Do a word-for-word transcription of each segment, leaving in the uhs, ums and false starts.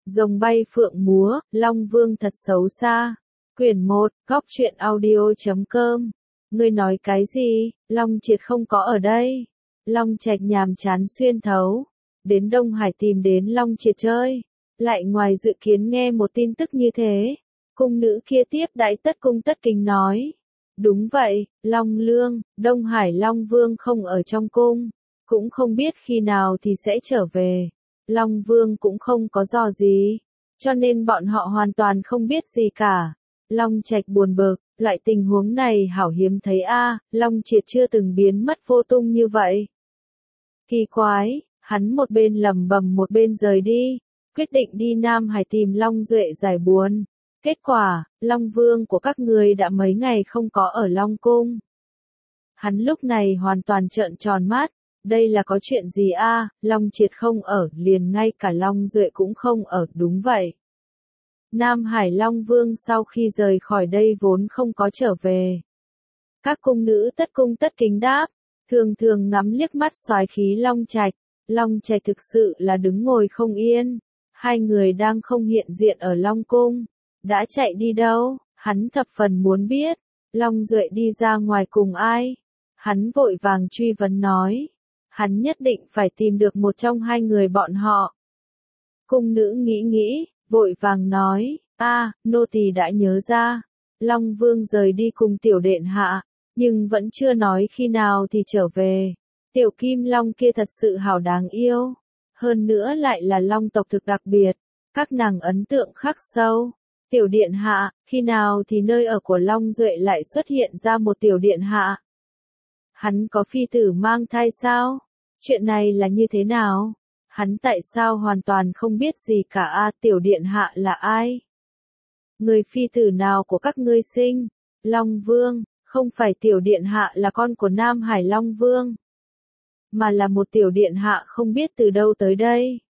Rồng bay phượng múa, Long Vương thật xấu xa. Quyển một, góc truyện audio chấm com. Ngươi nói cái gì, Long Triệt không có ở đây. Long Trạch nhàm chán xuyên thấu. Đến Đông Hải tìm đến Long Triệt chơi. Lại ngoài dự kiến nghe một tin tức như thế. Cung nữ kia tiếp đãi tất cung tất kính nói. Đúng vậy, Long Lương, Đông Hải Long Vương không ở trong cung. Cũng không biết khi nào thì sẽ trở về. Long Vương cũng không có dò gì. Cho nên bọn họ hoàn toàn không biết gì cả. Long Trạch buồn bực, loại tình huống này hảo hiếm thấy a, Long Triệt chưa từng biến mất vô tung như vậy. Kỳ quái, hắn một bên lẩm bẩm một bên rời đi, quyết định đi Nam Hải tìm Long Duệ giải buồn. Kết quả, Long Vương của các người đã mấy ngày không có ở Long Cung. Hắn lúc này hoàn toàn trợn tròn mắt, đây là có chuyện gì a? Long Triệt không ở, liền ngay cả Long Duệ cũng không ở, đúng vậy. Nam Hải Long Vương sau khi rời khỏi đây vốn không có trở về. Các cung nữ tất cung tất kính đáp, thường thường ngắm liếc mắt soái khí Long Trạch. Long Trạch thực sự là đứng ngồi không yên. Hai người đang không hiện diện ở Long Cung. Đã chạy đi đâu? Hắn thập phần muốn biết. Long Duệ đi ra ngoài cùng ai? Hắn vội vàng truy vấn nói. Hắn nhất định phải tìm được một trong hai người bọn họ. Cung nữ nghĩ nghĩ, vội vàng nói, a, nô tỳ đã nhớ ra. Long Vương rời đi cùng tiểu điện hạ, nhưng vẫn chưa nói khi nào thì trở về. Tiểu Kim Long kia thật sự hảo đáng yêu. Hơn nữa lại là Long tộc thực đặc biệt. Các nàng ấn tượng khắc sâu. Tiểu điện hạ, khi nào thì nơi ở của Long Duệ lại xuất hiện ra một tiểu điện hạ? Hắn có phi tử mang thai sao? Chuyện này là như thế nào? Hắn tại sao hoàn toàn không biết gì cả a, tiểu điện hạ là ai? Người phi tử nào của các ngươi sinh? Long Vương, không phải tiểu điện hạ là con của Nam Hải Long Vương, mà là một tiểu điện hạ không biết từ đâu tới đây.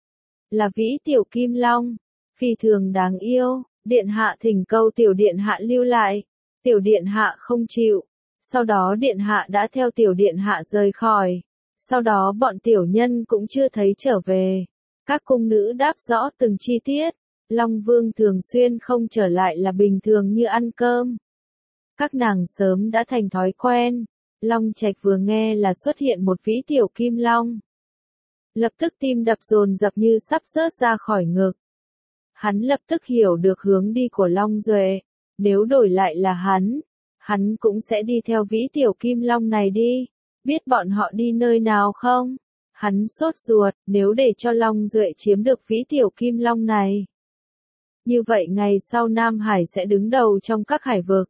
Là Vĩ Tiểu Kim Long, phi thường đáng yêu, điện hạ thỉnh cầu tiểu điện hạ lưu lại. Tiểu điện hạ không chịu, sau đó điện hạ đã theo tiểu điện hạ rời khỏi. Sau đó bọn tiểu nhân cũng chưa thấy trở về. Các cung nữ đáp rõ từng chi tiết. Long Vương thường xuyên không trở lại là bình thường như ăn cơm. Các nàng sớm đã thành thói quen. Long Trạch vừa nghe là xuất hiện một Vĩ Tiểu Kim Long. Lập tức tim đập dồn dập như sắp rớt ra khỏi ngực. Hắn lập tức hiểu được hướng đi của Long Duệ. Nếu đổi lại là hắn, hắn cũng sẽ đi theo Vĩ Tiểu Kim Long này đi. Biết bọn họ đi nơi nào không? Hắn sốt ruột, nếu để cho Long Duệ chiếm được Vĩ Tiểu Kim Long này. Như vậy ngày sau Nam Hải sẽ đứng đầu trong các hải vực.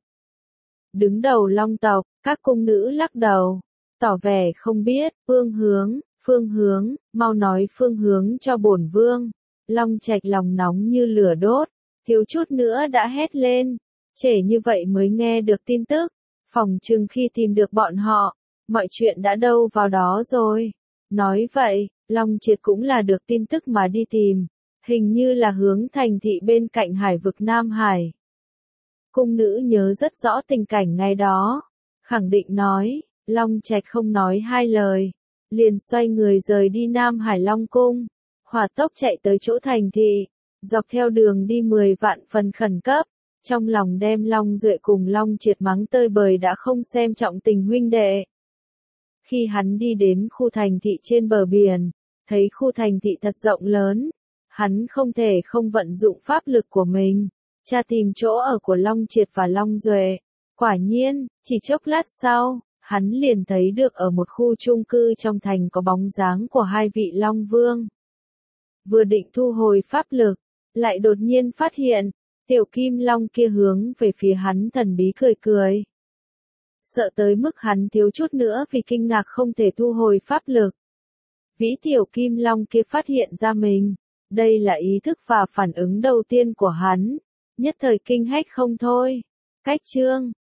Đứng đầu Long tộc, các cung nữ lắc đầu, tỏ vẻ không biết, phương hướng, phương hướng, mau nói phương hướng cho bổn vương. Long Trạch lòng nóng như lửa đốt, thiếu chút nữa đã hét lên, trễ như vậy mới nghe được tin tức, phòng chừng khi tìm được bọn họ. Mọi chuyện đã đâu vào đó rồi. Nói vậy, Long Triệt cũng là được tin tức mà đi tìm. Hình như là hướng thành thị bên cạnh hải vực Nam Hải. Cung nữ nhớ rất rõ tình cảnh ngày đó. Khẳng định nói, Long Trạch không nói hai lời. Liền xoay người rời đi Nam Hải Long Cung. Hỏa tốc chạy tới chỗ thành thị. Dọc theo đường đi mười vạn phần khẩn cấp. Trong lòng đem Long Duệ cùng Long Triệt mắng tơi bời đã không xem trọng tình huynh đệ. Khi hắn đi đến khu thành thị trên bờ biển, thấy khu thành thị thật rộng lớn, hắn không thể không vận dụng pháp lực của mình, tra tìm chỗ ở của Long Triệt và Long Duệ. Quả nhiên, chỉ chốc lát sau, hắn liền thấy được ở một khu chung cư trong thành có bóng dáng của hai vị Long Vương. Vừa định thu hồi pháp lực, lại đột nhiên phát hiện, tiểu Kim Long kia hướng về phía hắn thần bí cười cười. Sợ tới mức hắn thiếu chút nữa vì kinh ngạc không thể thu hồi pháp lực. Vĩ Tiểu Kim Long kia phát hiện ra mình. Đây là ý thức và phản ứng đầu tiên của hắn. Nhất thời kinh hách không thôi. Cách chương